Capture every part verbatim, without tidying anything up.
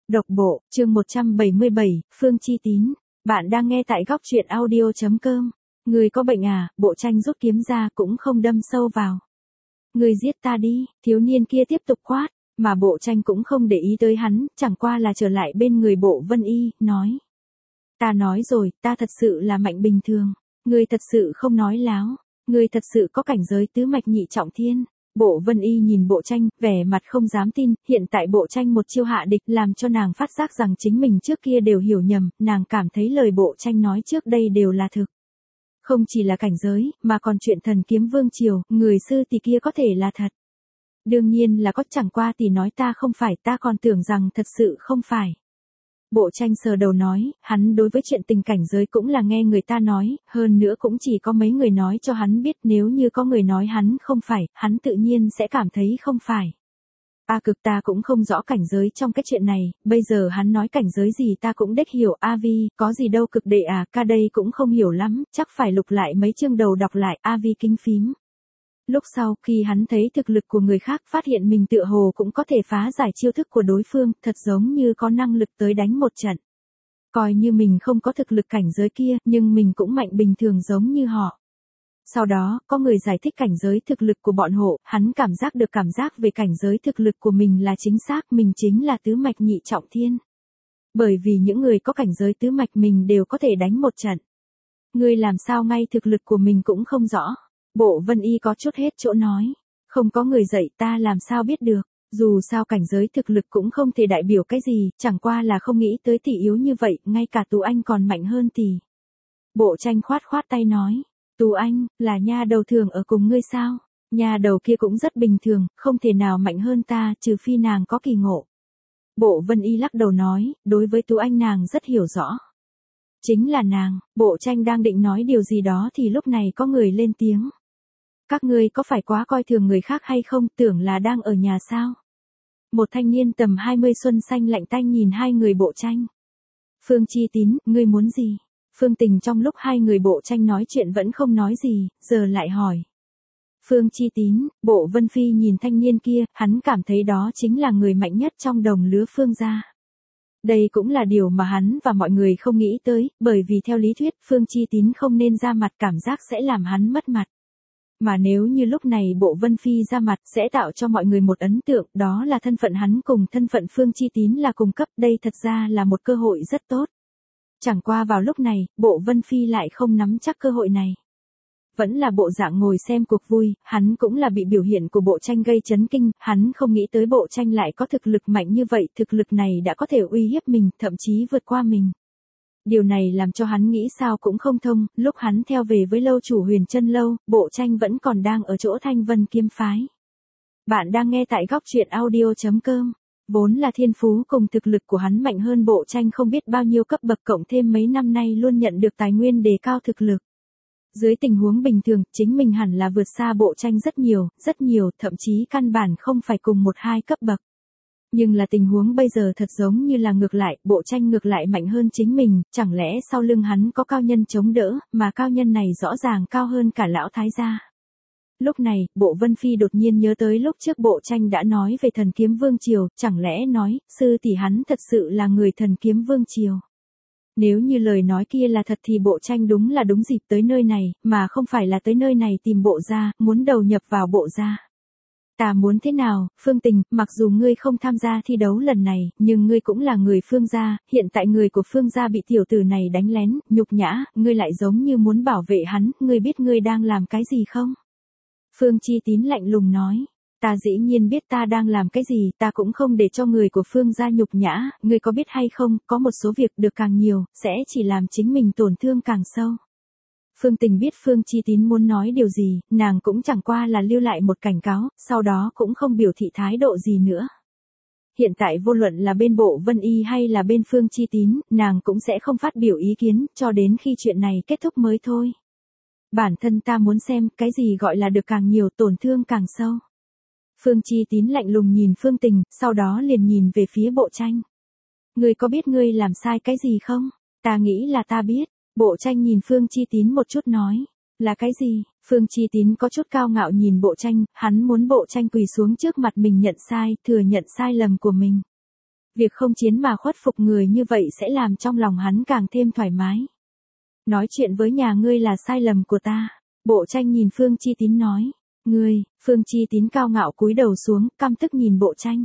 Độc bộ, chương một trăm bảy mươi bảy, Phương Chi Tín. Bạn đang nghe tại góc truyện audio chấm com. Người có bệnh à, Bộ Tranh rút kiếm ra cũng không đâm sâu vào. Người giết ta đi, thiếu niên kia tiếp tục quát, mà Bộ Tranh cũng không để ý tới hắn, chẳng qua là trở lại bên người Bộ Vân Y, nói. Ta nói rồi, ta thật sự là mạnh bình thường. Người thật sự không nói láo. Người thật sự có cảnh giới tứ mạch nhị trọng thiên. Bộ Vân Y nhìn Bộ Tranh, vẻ mặt không dám tin, hiện tại Bộ Tranh một chiêu hạ địch làm cho nàng phát giác rằng chính mình trước kia đều hiểu nhầm, nàng cảm thấy lời Bộ Tranh nói trước đây đều là thực. Không chỉ là cảnh giới, mà còn chuyện thần kiếm vương triều, người sư tỷ kia có thể là thật. Đương nhiên là có, chẳng qua tỷ nói ta không phải, ta còn tưởng rằng thật sự không phải. Bộ Tranh sờ đầu nói, hắn đối với chuyện tình cảnh giới cũng là nghe người ta nói, hơn nữa cũng chỉ có mấy người nói cho hắn biết, nếu như có người nói hắn không phải, hắn tự nhiên sẽ cảm thấy không phải. A cực ta cũng không rõ cảnh giới trong cái chuyện này, bây giờ hắn nói cảnh giới gì ta cũng đếch hiểu. A Vi, có gì đâu cực đệ à, ca đây cũng không hiểu lắm, chắc phải lục lại mấy chương đầu đọc lại. A Vi kinh phím. Lúc sau, khi hắn thấy thực lực của người khác, phát hiện mình tựa hồ cũng có thể phá giải chiêu thức của đối phương, thật giống như có năng lực tới đánh một trận. Coi như mình không có thực lực cảnh giới kia, nhưng mình cũng mạnh bình thường giống như họ. Sau đó, có người giải thích cảnh giới thực lực của bọn họ, hắn cảm giác được cảm giác về cảnh giới thực lực của mình là chính xác, mình chính là tứ mạch nhị trọng thiên. Bởi vì những người có cảnh giới tứ mạch mình đều có thể đánh một trận. Người làm sao ngay thực lực của mình cũng không rõ. Bộ Vân Y có chút hết chỗ nói. Không có người dạy ta làm sao biết được. Dù sao cảnh giới thực lực cũng không thể đại biểu cái gì, chẳng qua là không nghĩ tới tỷ yếu như vậy, ngay cả Tú Anh còn mạnh hơn tỷ. Bộ Tranh khoát khoát tay nói. Tú Anh, là nha đầu thường ở cùng ngươi sao? Nha đầu kia cũng rất bình thường, không thể nào mạnh hơn ta, trừ phi nàng có kỳ ngộ. Bộ Vân Y lắc đầu nói, đối với Tú Anh nàng rất hiểu rõ. Chính là nàng. Bộ Tranh đang định nói điều gì đó thì lúc này có người lên tiếng. Các ngươi có phải quá coi thường người khác hay không, tưởng là đang ở nhà sao? Một thanh niên tầm hai mươi xuân xanh lạnh tanh nhìn hai người Bộ Tranh. Phương Chi Tín, ngươi muốn gì? Phương Tình trong lúc hai người Bộ Tranh nói chuyện vẫn không nói gì, giờ lại hỏi. Phương Chi Tín, Bộ Vân Phi nhìn thanh niên kia, hắn cảm thấy đó chính là người mạnh nhất trong đồng lứa Phương gia. Đây cũng là điều mà hắn và mọi người không nghĩ tới, bởi vì theo lý thuyết Phương Chi Tín không nên ra mặt, cảm giác sẽ làm hắn mất mặt. Mà nếu như lúc này Bộ Vân Phi ra mặt sẽ tạo cho mọi người một ấn tượng, đó là thân phận hắn cùng thân phận Phương Chi Tín là cùng cấp, đây thật ra là một cơ hội rất tốt. Chẳng qua vào lúc này, Bộ Vân Phi lại không nắm chắc cơ hội này. Vẫn là bộ dạng ngồi xem cuộc vui, hắn cũng là bị biểu hiện của Bộ Tranh gây chấn kinh, hắn không nghĩ tới Bộ Tranh lại có thực lực mạnh như vậy, thực lực này đã có thể uy hiếp mình, thậm chí vượt qua mình. Điều này làm cho hắn nghĩ sao cũng không thông, lúc hắn theo về với lâu chủ Huyền Chân Lâu, Bộ Tranh vẫn còn đang ở chỗ Thanh Vân Kiếm Phái. Bạn đang nghe tại góc truyện audio chấm com. Vốn là thiên phú cùng thực lực của hắn mạnh hơn Bộ Tranh không biết bao nhiêu cấp bậc, cộng thêm mấy năm nay luôn nhận được tài nguyên đề cao thực lực. Dưới tình huống bình thường, chính mình hẳn là vượt xa Bộ Tranh rất nhiều, rất nhiều, thậm chí căn bản không phải cùng một hai cấp bậc. Nhưng là tình huống bây giờ thật giống như là ngược lại, Bộ Tranh ngược lại mạnh hơn chính mình, chẳng lẽ sau lưng hắn có cao nhân chống đỡ, mà cao nhân này rõ ràng cao hơn cả lão thái gia. Lúc này, Bộ Vân Phi đột nhiên nhớ tới lúc trước Bộ Tranh đã nói về thần kiếm vương triều, chẳng lẽ nói, sư tỷ hắn thật sự là người thần kiếm vương triều. Nếu như lời nói kia là thật thì Bộ Tranh đúng là đúng dịp tới nơi này, mà không phải là tới nơi này tìm Bộ gia, muốn đầu nhập vào Bộ gia. Ta muốn thế nào, Phương Tình, mặc dù ngươi không tham gia thi đấu lần này, nhưng ngươi cũng là người Phương gia, hiện tại người của Phương gia bị tiểu tử này đánh lén, nhục nhã, ngươi lại giống như muốn bảo vệ hắn, ngươi biết ngươi đang làm cái gì không? Phương Chi Tín lạnh lùng nói, ta dĩ nhiên biết ta đang làm cái gì, ta cũng không để cho người của Phương gia nhục nhã, ngươi có biết hay không, có một số việc được càng nhiều, sẽ chỉ làm chính mình tổn thương càng sâu. Phương Tình biết Phương Chi Tín muốn nói điều gì, nàng cũng chẳng qua là lưu lại một cảnh cáo, sau đó cũng không biểu thị thái độ gì nữa. Hiện tại vô luận là bên Bộ Vân Y hay là bên Phương Chi Tín, nàng cũng sẽ không phát biểu ý kiến, cho đến khi chuyện này kết thúc mới thôi. Bản thân ta muốn xem, cái gì gọi là được càng nhiều, tổn thương càng sâu. Phương Chi Tín lạnh lùng nhìn Phương Tình, sau đó liền nhìn về phía Bộ Tranh. Ngươi có biết ngươi làm sai cái gì không? Ta nghĩ là ta biết. Bộ Tranh nhìn Phương Chi Tín một chút nói. Là cái gì? Phương Chi Tín có chút cao ngạo nhìn Bộ Tranh, hắn muốn Bộ Tranh quỳ xuống trước mặt mình nhận sai, thừa nhận sai lầm của mình. Việc không chiến mà khuất phục người như vậy sẽ làm trong lòng hắn càng thêm thoải mái. Nói chuyện với nhà ngươi là sai lầm của ta. Bộ Tranh nhìn Phương Chi Tín nói. Ngươi, Phương Chi Tín cao ngạo cúi đầu xuống, căm tức nhìn Bộ Tranh.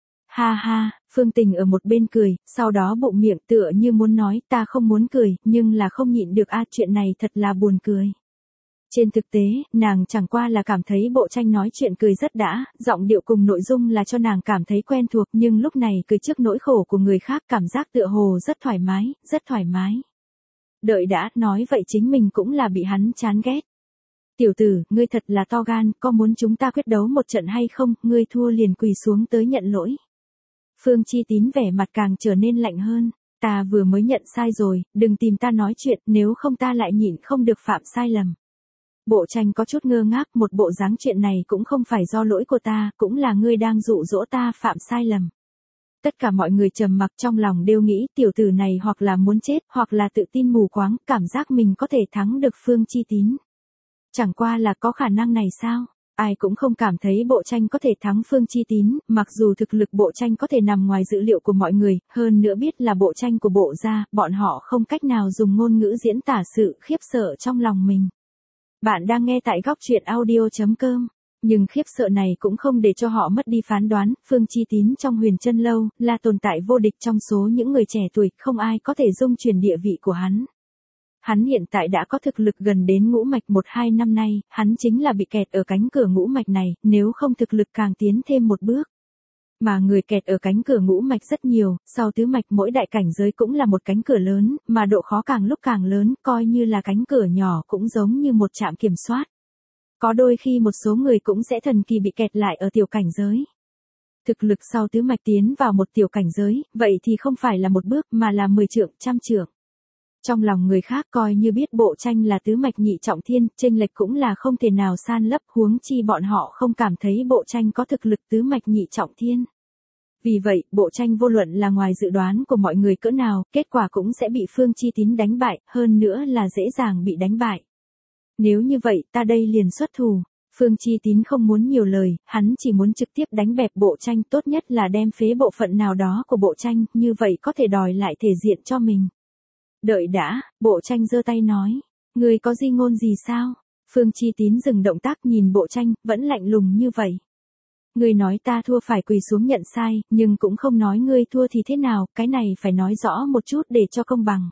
Ha ha, Phương Tình ở một bên cười, sau đó bụng miệng tựa như muốn nói ta không muốn cười, nhưng là không nhịn được a, chuyện này thật là buồn cười. Trên thực tế, nàng chẳng qua là cảm thấy Bộ Tranh nói chuyện cười rất đã, giọng điệu cùng nội dung là cho nàng cảm thấy quen thuộc, nhưng lúc này cười trước nỗi khổ của người khác cảm giác tựa hồ rất thoải mái, rất thoải mái. Đợi đã, nói vậy chính mình cũng là bị hắn chán ghét. Tiểu tử, ngươi thật là to gan, có muốn chúng ta quyết đấu một trận hay không, ngươi thua liền quỳ xuống tới nhận lỗi. Phương Chi Tín vẻ mặt càng trở nên lạnh hơn. Ta vừa mới nhận sai rồi, đừng tìm ta nói chuyện, nếu không ta lại nhịn không được phạm sai lầm. Bộ Tranh có chút ngơ ngác, một bộ dáng chuyện này cũng không phải do lỗi của ta, cũng là ngươi đang dụ dỗ ta phạm sai lầm. Tất cả mọi người trầm mặc trong lòng đều nghĩ tiểu tử này hoặc là muốn chết, hoặc là tự tin mù quáng, cảm giác mình có thể thắng được Phương Chi Tín. Chẳng qua là có khả năng này sao? Ai cũng không cảm thấy Bộ Tranh có thể thắng Phương Chi Tín, mặc dù thực lực Bộ Tranh có thể nằm ngoài dữ liệu của mọi người, hơn nữa biết là Bộ Tranh của Bộ gia, bọn họ không cách nào dùng ngôn ngữ diễn tả sự khiếp sợ trong lòng mình. Bạn đang nghe tại góc truyện audio chấm com. Nhưng khiếp sợ này cũng không để cho họ mất đi phán đoán, Phương Chi Tín trong Huyền Chân Lâu, là tồn tại vô địch trong số những người trẻ tuổi, không ai có thể dung chuyển địa vị của hắn. Hắn hiện tại đã có thực lực gần đến ngũ mạch một hai năm nay, hắn chính là bị kẹt ở cánh cửa ngũ mạch này, nếu không thực lực càng tiến thêm một bước. Mà người kẹt ở cánh cửa ngũ mạch rất nhiều, sau tứ mạch mỗi đại cảnh giới cũng là một cánh cửa lớn, mà độ khó càng lúc càng lớn, coi như là cánh cửa nhỏ cũng giống như một trạm kiểm soát. Có đôi khi một số người cũng sẽ thần kỳ bị kẹt lại ở tiểu cảnh giới. Thực lực sau tứ mạch tiến vào một tiểu cảnh giới, vậy thì không phải là một bước mà là mười trượng, trăm trượng. Trong lòng người khác coi như biết Bộ Tranh là tứ mạch nhị trọng thiên, chênh lệch cũng là không thể nào san lấp, huống chi bọn họ không cảm thấy Bộ Tranh có thực lực tứ mạch nhị trọng thiên. Vì vậy, Bộ Tranh vô luận là ngoài dự đoán của mọi người cỡ nào, kết quả cũng sẽ bị Phương Chi Tín đánh bại, hơn nữa là dễ dàng bị đánh bại. Nếu như vậy, ta đây liền xuất thủ. Phương Chi Tín không muốn nhiều lời, hắn chỉ muốn trực tiếp đánh bẹp Bộ Tranh, tốt nhất là đem phế bộ phận nào đó của Bộ Tranh, như vậy có thể đòi lại thể diện cho mình. Đợi đã, Bộ Tranh giơ tay nói. Ngươi có di ngôn gì sao? Phương Chi Tín dừng động tác nhìn Bộ Tranh, vẫn lạnh lùng như vậy. Ngươi nói ta thua phải quỳ xuống nhận sai, nhưng cũng không nói ngươi thua thì thế nào, cái này phải nói rõ một chút để cho công bằng.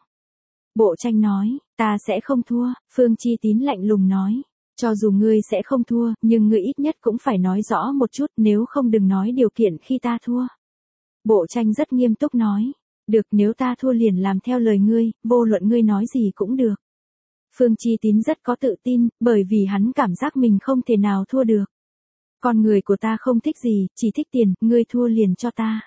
Bộ Tranh nói, ta sẽ không thua, Phương Chi Tín lạnh lùng nói. Cho dù ngươi sẽ không thua, nhưng ngươi ít nhất cũng phải nói rõ một chút, nếu không đừng nói điều kiện khi ta thua. Bộ Tranh rất nghiêm túc nói. Được, nếu ta thua liền làm theo lời ngươi, vô luận ngươi nói gì cũng được. Phương Chi Tín rất có tự tin, bởi vì hắn cảm giác mình không thể nào thua được. Con người của ta không thích gì, chỉ thích tiền, ngươi thua liền cho ta.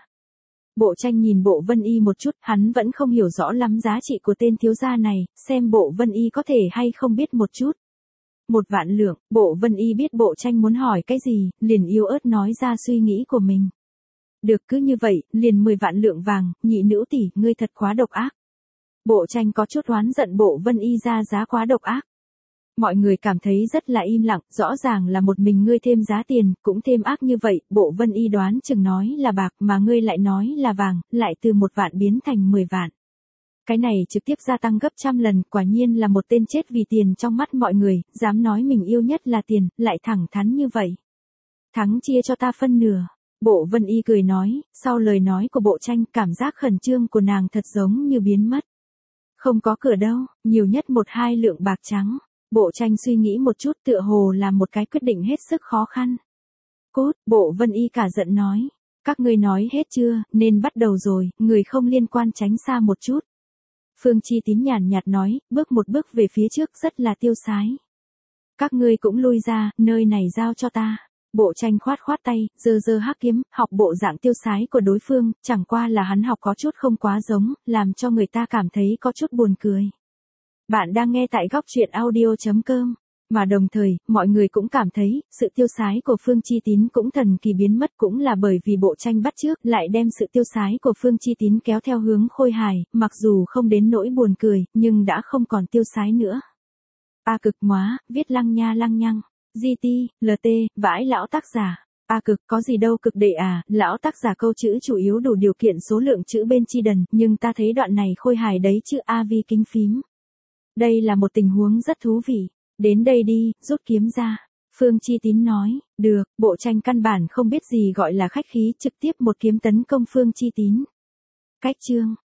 Bộ Tranh nhìn Bộ Vân Y một chút, hắn vẫn không hiểu rõ lắm giá trị của tên thiếu gia này, xem Bộ Vân Y có thể hay không biết một chút. Một vạn lượng, Bộ Vân Y biết Bộ Tranh muốn hỏi cái gì, liền yếu ớt nói ra suy nghĩ của mình. Được, cứ như vậy, liền mười vạn lượng vàng, nhị nữ tỷ, ngươi thật quá độc ác. Bộ Tranh có chút oán giận Bộ Vân Y ra giá quá độc ác. Mọi người cảm thấy rất là im lặng, rõ ràng là một mình ngươi thêm giá tiền, cũng thêm ác như vậy, Bộ Vân Y đoán chừng nói là bạc mà ngươi lại nói là vàng, lại từ một vạn biến thành mười vạn. Cái này trực tiếp gia tăng gấp trăm lần, quả nhiên là một tên chết vì tiền trong mắt mọi người, dám nói mình yêu nhất là tiền, lại thẳng thắn như vậy. Thắng chia cho ta phân nửa. Bộ Vân Y cười nói, sau lời nói của Bộ Tranh, cảm giác khẩn trương của nàng thật giống như biến mất. Không có cửa đâu, nhiều nhất một hai lượng bạc trắng. Bộ Tranh suy nghĩ một chút, tựa hồ là một cái quyết định hết sức khó khăn. Cốt, Bộ Vân Y cả giận nói, các ngươi nói hết chưa, nên bắt đầu rồi, người không liên quan tránh xa một chút. Phương Chi Tín nhàn nhạt nói, bước một bước về phía trước rất là tiêu sái. Các ngươi cũng lui ra, nơi này giao cho ta. Bộ Tranh khoát khoát tay, giơ giơ hắc kiếm, học bộ dạng tiêu sái của đối phương, chẳng qua là hắn học có chút không quá giống, làm cho người ta cảm thấy có chút buồn cười. Bạn đang nghe tại góc truyện audio chấm com, mà đồng thời, mọi người cũng cảm thấy, sự tiêu sái của Phương Chi Tín cũng thần kỳ biến mất cũng là bởi vì Bộ Tranh bắt chước, lại đem sự tiêu sái của Phương Chi Tín kéo theo hướng khôi hài, mặc dù không đến nỗi buồn cười, nhưng đã không còn tiêu sái nữa. A cực móa, viết lăng nha lăng nhăng. giê tê, lờ tê, vãi lão tác giả. A cực, có gì đâu cực đệ à, lão tác giả câu chữ chủ yếu đủ điều kiện số lượng chữ bên chi đần, nhưng ta thấy đoạn này khôi hài đấy chứ a vi kính phím. Đây là một tình huống rất thú vị. Đến đây đi, rút kiếm ra. Phương Chi Tín nói, được, bộ tranh căn bản không biết gì gọi là khách khí, trực tiếp một kiếm tấn công Phương Chi Tín. Cách chương.